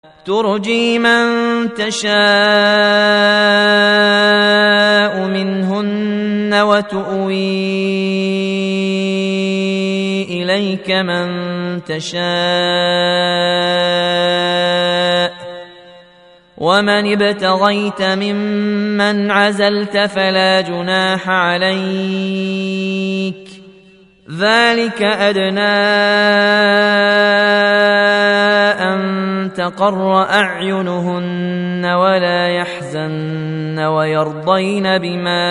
ترجي من تشاء منهن وتؤوي إليك من تشاء ومن ابتغيت ممن عزلت فلا جناح عليك ذلك أدنى أن تقر أعينهن ولا يحزن ويرضين بما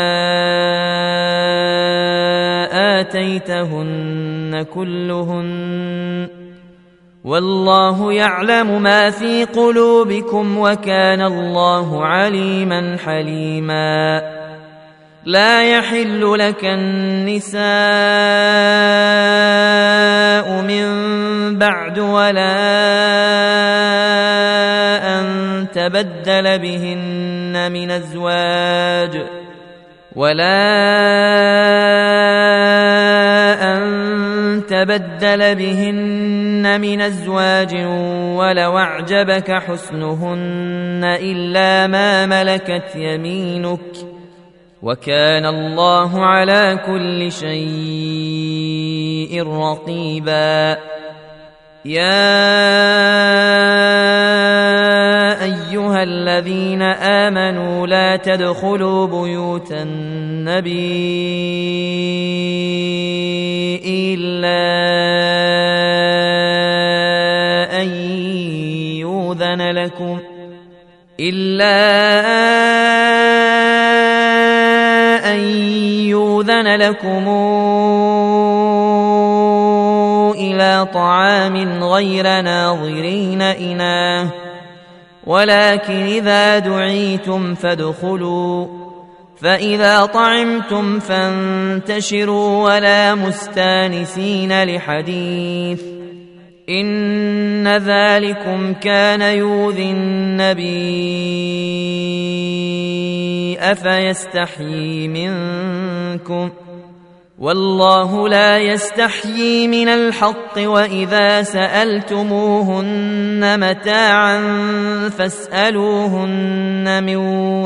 آتيتهن كلهن والله يعلم ما في قلوبكم وكان الله عليما حليما لا يحل لك النساء من بعد ولا أن تبدل بهن من أزواج ولو أعجبك حسنهن إلا ما ملكت يمينك وكان الله على كل شيء رقيبا يا أيها الذين آمنوا لا تدخلوا بيوت النبي إلا أن يؤذن لكم إلى طعام غير ناظرين إناه ولكن إذا دعيتم فادخلوا فإذا طعمتم فانتشروا ولا مستانسين لحديث إن ذلكم كان يؤذي النبي أفيستحيي منكم والله لا يستحيي من الحق وإذا سألتموهن متاعا فاسألوهن من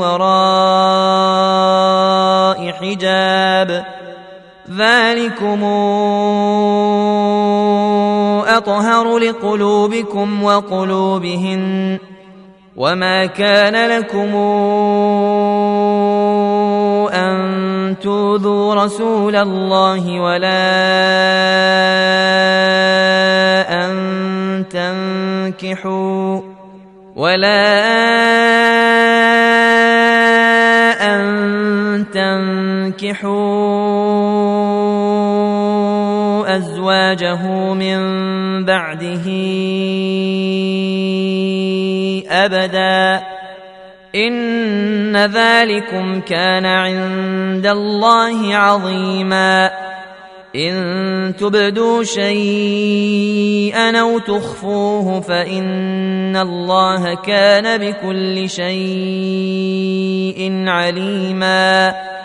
وراء حجاب ذلكم أطهر لقلوبكم وقلوبهن وما كان لكم أن تؤذوا رسول الله ولا أن تنكحوا أزواجه من بعده أبدا إن ذلكم كان عند الله عظيما إن تبدوا شيئا أو تخفوه فإن الله كان بكل شيء عليما